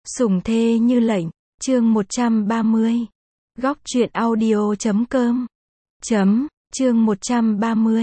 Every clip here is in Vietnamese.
Sủng thê như lệnh, chương 130. Góc truyện audio.com. Chương 130.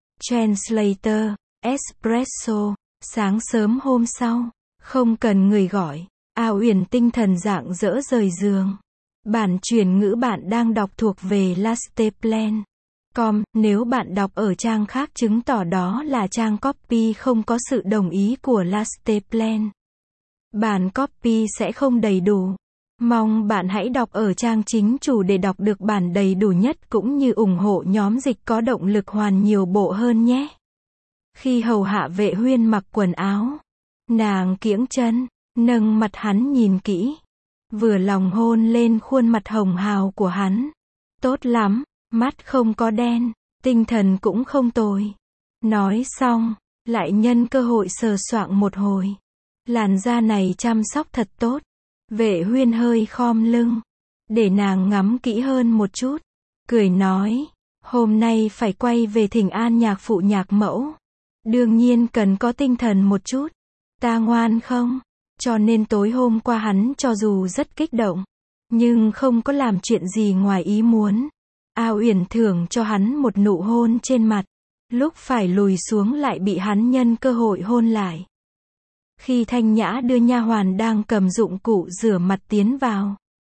Translator, Espresso. Sáng sớm hôm sau, không cần người gọi, A Uyển tinh thần rạng rỡ rời giường. Bản chuyển ngữ bạn đang đọc thuộc về lasteplan.com. Nếu bạn đọc ở trang khác chứng tỏ đó là trang copy không có sự đồng ý của Lasteplan. Bản copy sẽ không đầy đủ. Mong bạn hãy đọc ở trang chính chủ để đọc được bản đầy đủ nhất cũng như ủng hộ nhóm dịch có động lực hoàn nhiều bộ hơn nhé. Khi hầu hạ Vệ Huyên mặc quần áo, nàng kiễng chân, nâng mặt hắn nhìn kỹ, vừa lòng hôn lên khuôn mặt hồng hào của hắn. Tốt lắm, mắt không có đen, tinh thần cũng không tồi. Nói xong, lại nhân cơ hội sờ soạng một hồi. Làn da này chăm sóc thật tốt. Vệ Huyên hơi khom lưng, để nàng ngắm kỹ hơn một chút. Cười nói, hôm nay phải quay về thỉnh an nhạc phụ nhạc mẫu. Đương nhiên cần có tinh thần một chút. Ta ngoan không? Cho nên tối hôm qua hắn cho dù rất kích động, nhưng không có làm chuyện gì ngoài ý muốn. A Uyển thưởng cho hắn một nụ hôn trên mặt. Lúc phải lùi xuống lại bị hắn nhân cơ hội hôn lại. Khi Thanh Nhã đưa nha hoàn đang cầm dụng cụ rửa mặt tiến vào,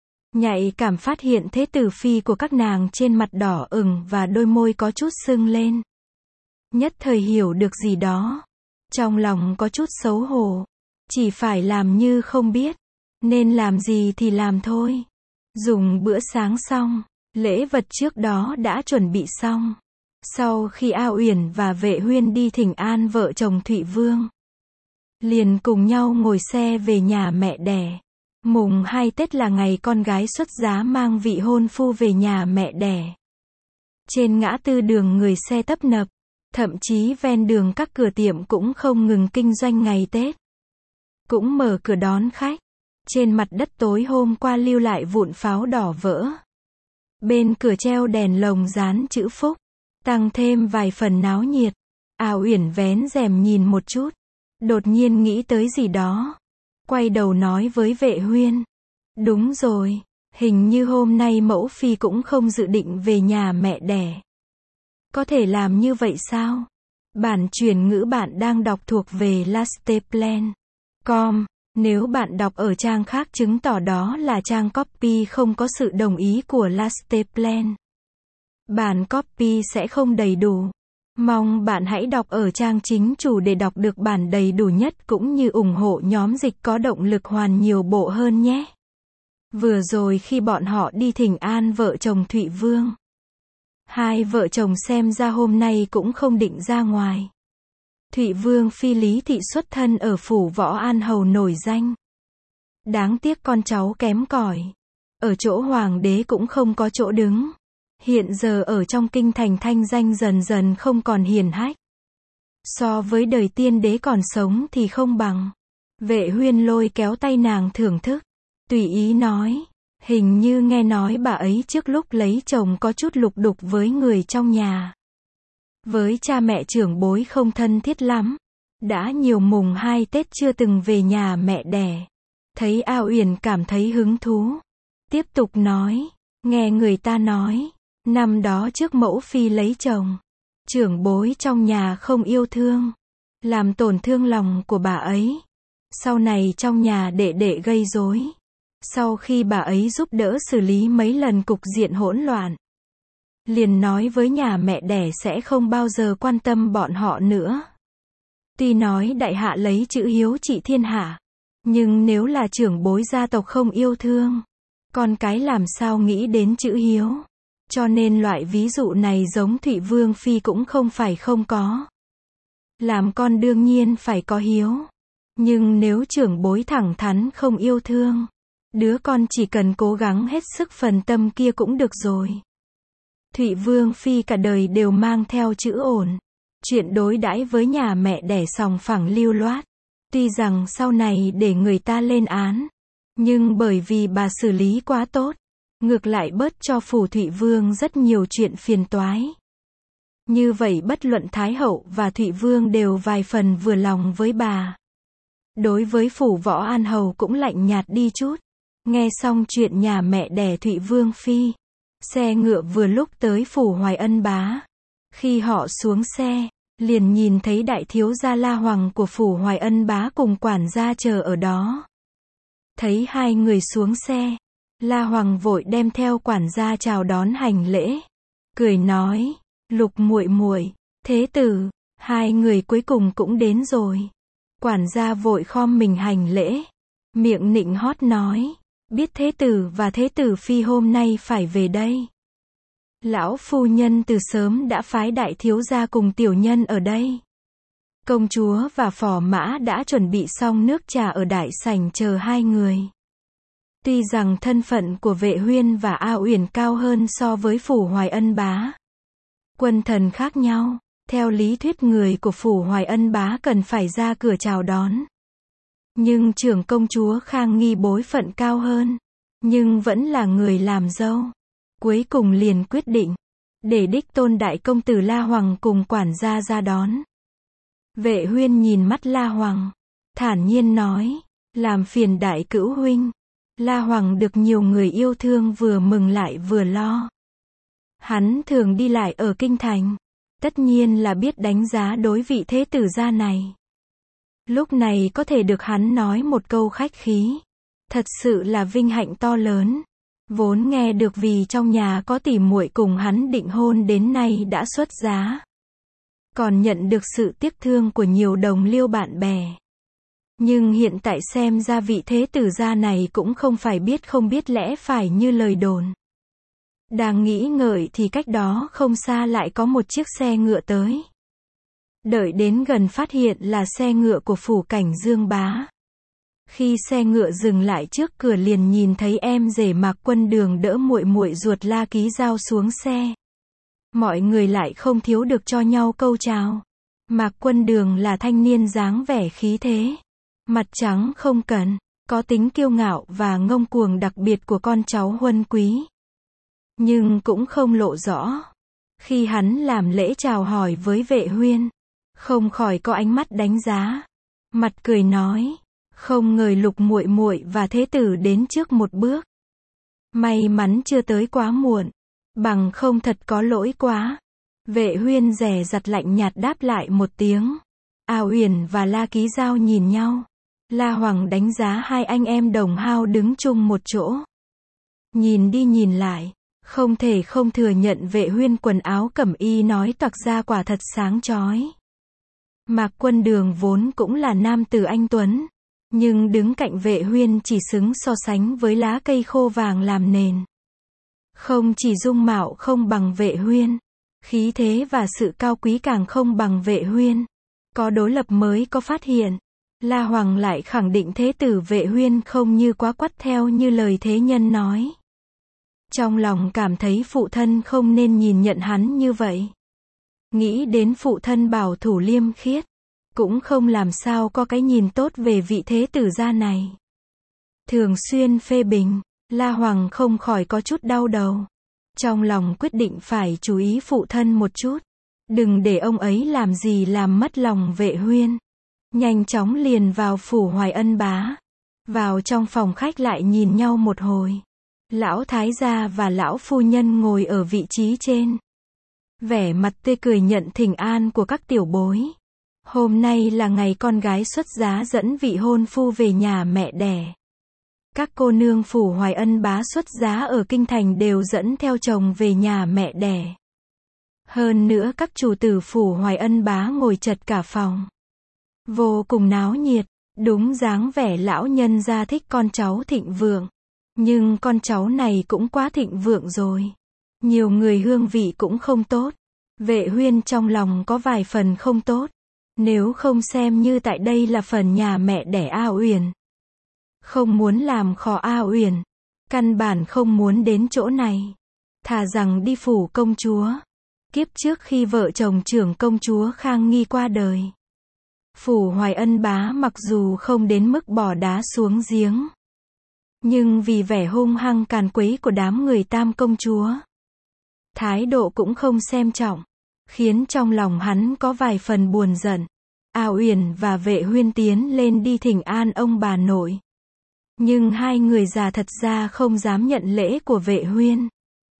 nhạy cảm phát hiện thế tử phi của các nàng trên mặt đỏ ửng và đôi môi có chút sưng lên. Nhất thời hiểu được gì đó. Trong lòng có chút xấu hổ. Chỉ phải làm như không biết. Nên làm gì thì làm thôi. Dùng bữa sáng xong, lễ vật trước đó đã chuẩn bị xong. Sau khi A Uyển và Vệ Huyên đi thỉnh an vợ chồng Thụy Vương, liền cùng nhau ngồi xe về nhà mẹ đẻ. Mùng 2 Tết là ngày con gái xuất giá mang vị hôn phu về nhà mẹ đẻ. Trên ngã tư đường người xe tấp nập, thậm chí ven đường các cửa tiệm cũng không ngừng kinh doanh ngày Tết. Cũng mở cửa đón khách. Trên mặt đất tối hôm qua lưu lại vụn pháo đỏ vỡ. Bên cửa treo đèn lồng dán chữ phúc, tăng thêm vài phần náo nhiệt. A Uyển vén rèm nhìn một chút. Đột nhiên nghĩ tới gì đó. Quay đầu nói với Vệ Huyên. Đúng rồi, hình như hôm nay mẫu phi cũng không dự định về nhà mẹ đẻ. Có thể làm như vậy sao? Bản chuyển ngữ bạn đang đọc thuộc về lasteplan.com. Nếu bạn đọc ở trang khác chứng tỏ đó là trang copy không có sự đồng ý của Lasteplan. Bản copy sẽ không đầy đủ. Mong bạn hãy đọc ở trang chính chủ để đọc được bản đầy đủ nhất cũng như ủng hộ nhóm dịch có động lực hoàn nhiều bộ hơn nhé. Vừa rồi khi bọn họ đi thỉnh an vợ chồng Thụy Vương, hai vợ chồng xem ra hôm nay cũng không định ra ngoài. Thụy Vương phi Lý Thị xuất thân ở phủ Võ An Hầu nổi danh. Đáng tiếc con cháu kém cỏi. Ở chỗ hoàng đế cũng không có chỗ đứng. Hiện giờ ở trong kinh thành thanh danh dần dần không còn hiển hách. So với đời tiên đế còn sống thì không bằng. Vệ Huyên lôi kéo tay nàng thưởng thức. Tùy ý nói. Hình như nghe nói bà ấy trước lúc lấy chồng có chút lục đục với người trong nhà. Với cha mẹ trưởng bối không thân thiết lắm. Đã nhiều mùng 2 Tết chưa từng về nhà mẹ đẻ. Thấy A Uyển cảm thấy hứng thú. Tiếp tục nói. Nghe người ta nói. Năm đó trước mẫu phi lấy chồng, trưởng bối trong nhà không yêu thương, làm tổn thương lòng của bà ấy. Sau này trong nhà đệ đệ gây rối. Sau khi bà ấy giúp đỡ xử lý mấy lần cục diện hỗn loạn, liền nói với nhà mẹ đẻ sẽ không bao giờ quan tâm bọn họ nữa. Tuy nói đại hạ lấy chữ hiếu trị thiên hạ, nhưng nếu là trưởng bối gia tộc không yêu thương, con cái làm sao nghĩ đến chữ hiếu. Cho nên loại ví dụ này giống Thụy Vương phi cũng không phải không có. Làm con đương nhiên phải có hiếu. Nhưng nếu trưởng bối thẳng thắn không yêu thương, đứa con chỉ cần cố gắng hết sức phần tâm kia cũng được rồi. Thụy Vương phi cả đời đều mang theo chữ ổn. Chuyện đối đãi với nhà mẹ đẻ sòng phẳng lưu loát. Tuy rằng sau này để người ta lên án, nhưng bởi vì bà xử lý quá tốt, ngược lại bớt cho phủ Thụy Vương rất nhiều chuyện phiền toái. Như vậy bất luận Thái hậu và Thụy Vương đều vài phần vừa lòng với bà. Đối với Phủ Võ An Hầu cũng lạnh nhạt đi chút. Nghe xong chuyện nhà mẹ đẻ Thụy Vương Phi, xe ngựa vừa lúc tới Phủ Hoài Ân Bá. Khi họ xuống xe, liền nhìn thấy đại thiếu gia La Hoàng của Phủ Hoài Ân Bá cùng quản gia chờ ở đó. Thấy hai người xuống xe, La Hoàng vội đem theo quản gia chào đón hành lễ, cười nói, Lục muội muội, thế tử, hai người cuối cùng cũng đến rồi. Quản gia vội khom mình hành lễ, miệng nịnh hót nói, biết thế tử và thế tử phi hôm nay phải về đây. Lão phu nhân từ sớm đã phái đại thiếu gia cùng tiểu nhân ở đây. Công chúa và phò mã đã chuẩn bị xong nước trà ở đại sảnh chờ hai người. Tuy rằng thân phận của Vệ Huyên và A Uyển cao hơn so với Phủ Hoài Ân Bá, quân thần khác nhau, theo lý thuyết người của Phủ Hoài Ân Bá cần phải ra cửa chào đón. Nhưng trưởng công chúa Khang Nghi bối phận cao hơn, nhưng vẫn là người làm dâu. Cuối cùng liền quyết định, để đích tôn đại công tử La Hoàng cùng quản gia ra đón. Vệ Huyên nhìn mắt La Hoàng, thản nhiên nói, làm phiền đại cữu huynh. La Hoàng được nhiều người yêu thương vừa mừng lại vừa lo. Hắn thường đi lại ở kinh thành, tất nhiên là biết đánh giá đối vị thế tử gia này. Lúc này có thể được hắn nói một câu khách khí, thật sự là vinh hạnh to lớn. Vốn nghe được vì trong nhà có tỷ muội cùng hắn định hôn đến nay đã xuất giá, còn nhận được sự tiếc thương của nhiều đồng liêu bạn bè. Nhưng hiện tại xem ra vị thế tử gia này cũng không phải biết không biết lẽ phải như lời đồn. Đang nghĩ ngợi thì cách đó không xa lại có một chiếc xe ngựa tới. Đợi đến gần phát hiện là xe ngựa của Phủ Cảnh Dương Bá. Khi xe ngựa dừng lại trước cửa liền nhìn thấy em rể Mạc Quân Đường đỡ muội muội ruột La Ký Giao xuống xe. Mọi người lại không thiếu được cho nhau câu chào. Mạc Quân Đường là thanh niên dáng vẻ khí thế, mặt trắng không cần, có tính kiêu ngạo và ngông cuồng đặc biệt của con cháu Huân Quý. Nhưng cũng không lộ rõ. Khi hắn làm lễ chào hỏi với Vệ Huyên, không khỏi có ánh mắt đánh giá. Mặt cười nói, không ngờ Lục muội muội và thế tử đến trước một bước. May mắn chưa tới quá muộn, bằng không thật có lỗi quá. Vệ Huyên dè dặt lạnh nhạt đáp lại một tiếng. A Uyển và La Ký Giao nhìn nhau. La Hoàng đánh giá hai anh em đồng hao đứng chung một chỗ. Nhìn đi nhìn lại, không thể không thừa nhận Vệ Huyên quần áo cẩm y nói toạc ra quả thật sáng chói. Mạc Quân Đường vốn cũng là nam tử anh tuấn, nhưng đứng cạnh Vệ Huyên chỉ xứng so sánh với lá cây khô vàng làm nền. Không chỉ dung mạo không bằng Vệ Huyên, khí thế và sự cao quý càng không bằng Vệ Huyên. Có đối lập mới có phát hiện. La Hoàng lại khẳng định thế tử Vệ Huyên không như quá quắt theo như lời thế nhân nói. Trong lòng cảm thấy phụ thân không nên nhìn nhận hắn như vậy. Nghĩ đến phụ thân bảo thủ liêm khiết, cũng không làm sao có cái nhìn tốt về vị thế tử gia này. Thường xuyên phê bình, La Hoàng không khỏi có chút đau đầu. Trong lòng quyết định phải chú ý phụ thân một chút. Đừng để ông ấy làm gì làm mất lòng Vệ Huyên. Nhanh chóng liền vào Phủ Hoài Ân Bá. Vào trong phòng khách lại nhìn nhau một hồi. Lão thái gia và lão phu nhân ngồi ở vị trí trên. Vẻ mặt tươi cười nhận thỉnh an của các tiểu bối. Hôm nay là ngày con gái xuất giá dẫn vị hôn phu về nhà mẹ đẻ. Các cô nương Phủ Hoài Ân Bá xuất giá ở kinh thành đều dẫn theo chồng về nhà mẹ đẻ. Hơn nữa các chủ tử Phủ Hoài Ân Bá ngồi chật cả phòng. Vô cùng náo nhiệt, đúng dáng vẻ lão nhân gia thích con cháu thịnh vượng. Nhưng con cháu này cũng quá thịnh vượng rồi. Nhiều người hương vị cũng không tốt. Vệ Huyên trong lòng có vài phần không tốt. Nếu không xem như tại đây là phần nhà mẹ đẻ A Uyển. Không muốn làm khó A Uyển. Căn bản không muốn đến chỗ này. Thà rằng đi phủ công chúa. Kiếp trước khi vợ chồng trưởng công chúa Khang Nghi qua đời. Phủ Hoài Ân Bá mặc dù không đến mức bỏ đá xuống giếng. Nhưng vì vẻ hung hăng càn quấy của đám người tam công chúa. Thái độ cũng không xem trọng. Khiến trong lòng hắn có vài phần buồn giận. A Uyển và Vệ Huyên tiến lên đi thỉnh an ông bà nội. Nhưng hai người già thật ra không dám nhận lễ của Vệ Huyên.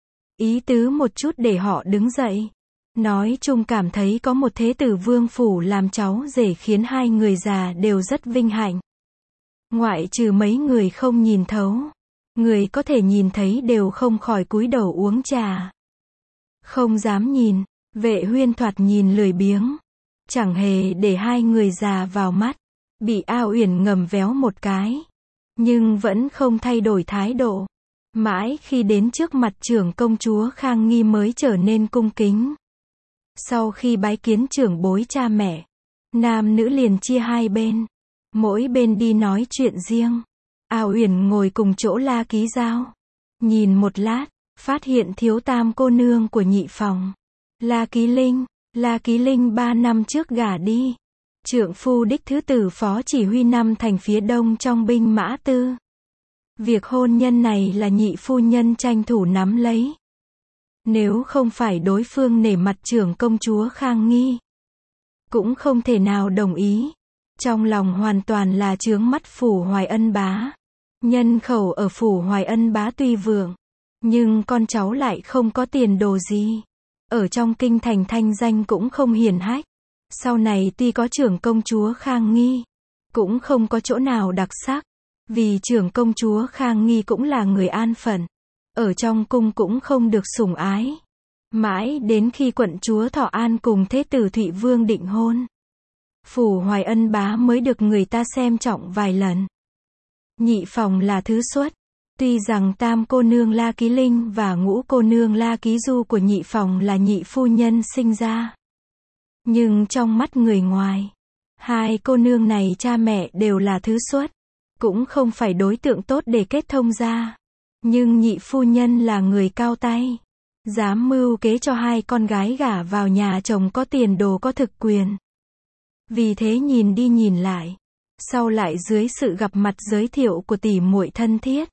Ý tứ một chút để họ đứng dậy. Nói chung cảm thấy có một thế tử vương phủ làm cháu rể khiến hai người già đều rất vinh hạnh. Ngoại trừ mấy người không nhìn thấu. Người có thể nhìn thấy đều không khỏi cúi đầu uống trà. Không dám nhìn, Vệ Huyên thoạt nhìn lười biếng. Chẳng hề để hai người già vào mắt. Bị A Uyển ngầm véo một cái. Nhưng vẫn không thay đổi thái độ. Mãi khi đến trước mặt trưởng công chúa Khang Nghi mới trở nên cung kính. Sau khi bái kiến trưởng bối cha mẹ, nam nữ liền chia hai bên. Mỗi bên đi nói chuyện riêng. A Uyển ngồi cùng chỗ La Ký Giao. Nhìn một lát, phát hiện thiếu tam cô nương của nhị phòng. La Ký Linh 3 năm trước gả đi. Trượng phu đích thứ tử phó chỉ huy năm thành phía đông trong binh mã tư. Việc hôn nhân này là nhị phu nhân tranh thủ nắm lấy. Nếu không phải đối phương nể mặt trưởng công chúa Khang Nghi, cũng không thể nào đồng ý. Trong lòng hoàn toàn là chướng mắt phủ Hoài Ân Bá. Nhân khẩu ở phủ Hoài Ân Bá tuy vượng, nhưng con cháu lại không có tiền đồ gì. Ở trong kinh thành thanh danh cũng không hiển hách. Sau này tuy có trưởng công chúa Khang Nghi, cũng không có chỗ nào đặc sắc. Vì trưởng công chúa Khang Nghi cũng là người an phận. Ở trong cung cũng không được sủng ái. Mãi đến khi quận chúa Thọ An cùng thế tử Thụy Vương định hôn, phủ Hoài Ân Bá mới được người ta xem trọng vài lần. Nhị phòng là thứ xuất. Tuy rằng tam cô nương La Ký Linh và ngũ cô nương La Ký Du của nhị phòng là nhị phu nhân sinh ra. Nhưng trong mắt người ngoài, hai cô nương này cha mẹ đều là thứ xuất. Cũng không phải đối tượng tốt để kết thông ra. Nhưng nhị phu nhân là người cao tay. Dám mưu kế cho hai con gái gả vào nhà chồng có tiền đồ có thực quyền. Vì thế nhìn đi nhìn lại. Sau lại dưới sự gặp mặt giới thiệu của tỷ muội thân thiết,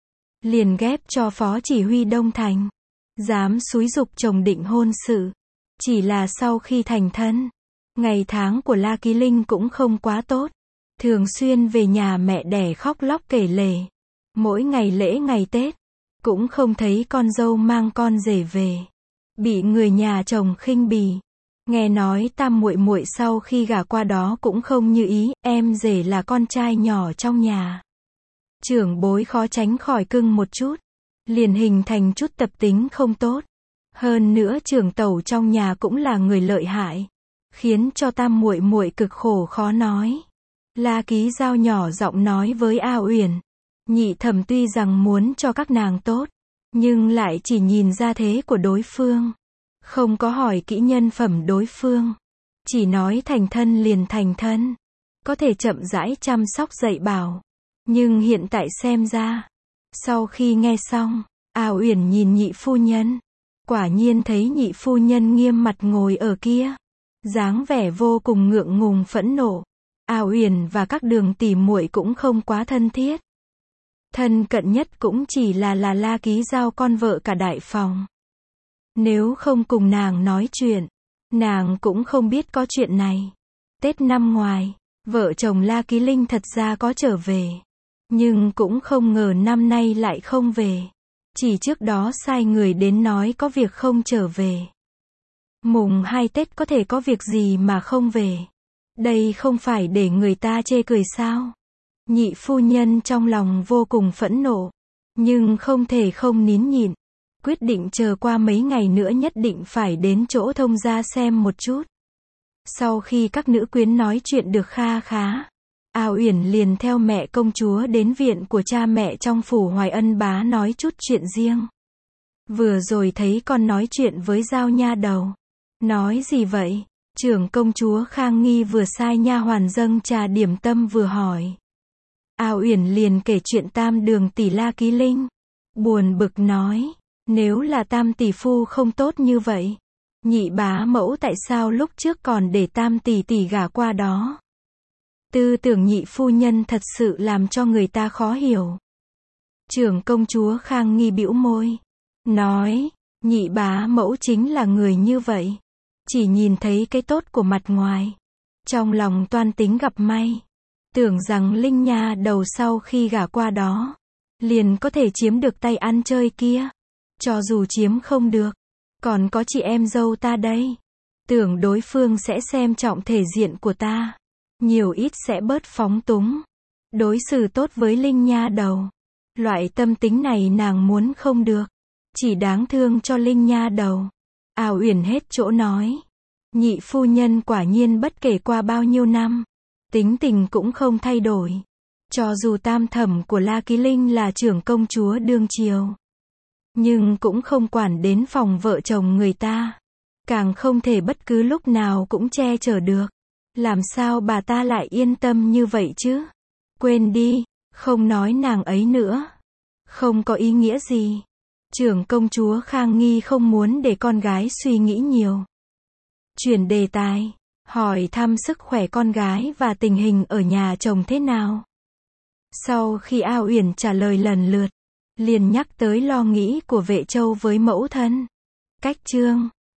liền ghép cho phó chỉ huy Đông Thành. Dám xúi giục chồng định hôn sự. Chỉ là sau khi thành thân, ngày tháng của La Ký Linh cũng không quá tốt. Thường xuyên về nhà mẹ đẻ khóc lóc kể lể. Mỗi ngày lễ ngày Tết, cũng không thấy con dâu mang con rể về. Bị người nhà chồng khinh bỉ. Nghe nói tam muội muội sau khi gả qua đó cũng không như ý, em rể là con trai nhỏ trong nhà. Trưởng bối khó tránh khỏi cưng một chút. Liền hình thành chút tập tính không tốt. Hơn nữa trưởng tẩu trong nhà cũng là người lợi hại. Khiến cho tam muội muội cực khổ khó nói. La Ký Giao nhỏ giọng nói với A Uyển. Nhị thẩm tuy rằng muốn cho các nàng tốt, nhưng lại chỉ nhìn ra thế của đối phương. Không có hỏi kỹ nhân phẩm đối phương. Chỉ nói thành thân liền thành thân. Có thể chậm rãi chăm sóc dạy bảo. Nhưng hiện tại xem ra. Sau khi nghe xong, A Uyển nhìn nhị phu nhân. Quả nhiên thấy nhị phu nhân nghiêm mặt ngồi ở kia. Dáng vẻ vô cùng ngượng ngùng phẫn nộ. A Uyển và các đường tỷ muội cũng không quá thân thiết. Thân cận nhất cũng chỉ là La Ký Giao con vợ cả đại phòng. Nếu không cùng nàng nói chuyện, nàng cũng không biết có chuyện này. Tết năm ngoài, vợ chồng La Ký Linh thật ra có trở về. Nhưng cũng không ngờ năm nay lại không về. Chỉ trước đó sai người đến nói có việc không trở về. Mùng 2 Tết có thể có việc gì mà không về. Đây không phải để người ta chê cười sao? Nhị phu nhân trong lòng vô cùng phẫn nộ. Nhưng không thể không nín nhịn. Quyết định chờ qua mấy ngày nữa nhất định phải đến chỗ thông gia xem một chút. Sau khi các nữ quyến nói chuyện được kha khá, A Uyển liền theo mẹ công chúa đến viện của cha mẹ trong phủ Hoài Ân Bá nói chút chuyện riêng. Vừa rồi thấy con nói chuyện với Giao nha đầu. Nói gì vậy? Trưởng công chúa Khang Nghi vừa sai nha hoàn dâng trà điểm tâm vừa hỏi. A Uyển liền kể chuyện tam đường tỷ La Ký Linh. Buồn bực nói, nếu là tam tỷ phu không tốt như vậy, nhị bá mẫu tại sao lúc trước còn để tam tỷ tỷ gả qua đó? Tư tưởng nhị phu nhân thật sự làm cho người ta khó hiểu. Trưởng công chúa Khang Nghi bĩu môi, nói, nhị bá mẫu chính là người như vậy. Chỉ nhìn thấy cái tốt của mặt ngoài. Trong lòng toan tính gặp may. Tưởng rằng Linh nha đầu sau khi gả qua đó, liền có thể chiếm được tay ăn chơi kia. Cho dù chiếm không được, còn có chị em dâu ta đây. Tưởng đối phương sẽ xem trọng thể diện của ta. Nhiều ít sẽ bớt phóng túng. Đối xử tốt với Linh nha đầu. Loại tâm tính này nàng muốn không được. Chỉ đáng thương cho Linh nha đầu. Ào Uyển hết chỗ nói. Nhị phu nhân quả nhiên bất kể qua bao nhiêu năm, tính tình cũng không thay đổi. Cho dù tam thẩm của La Ký Linh là trưởng công chúa đương triều, nhưng cũng không quản đến phòng vợ chồng người ta. Càng không thể bất cứ lúc nào cũng che chở được. Làm sao bà ta lại yên tâm như vậy chứ? Quên đi, không nói nàng ấy nữa. Không có ý nghĩa gì. Trưởng công chúa Khang Nghi không muốn để con gái suy nghĩ nhiều. Chuyển đề tài, hỏi thăm sức khỏe con gái và tình hình ở nhà chồng thế nào. Sau khi A Uyển trả lời lần lượt, liền nhắc tới lo nghĩ của Vệ Châu với mẫu thân. Cách chương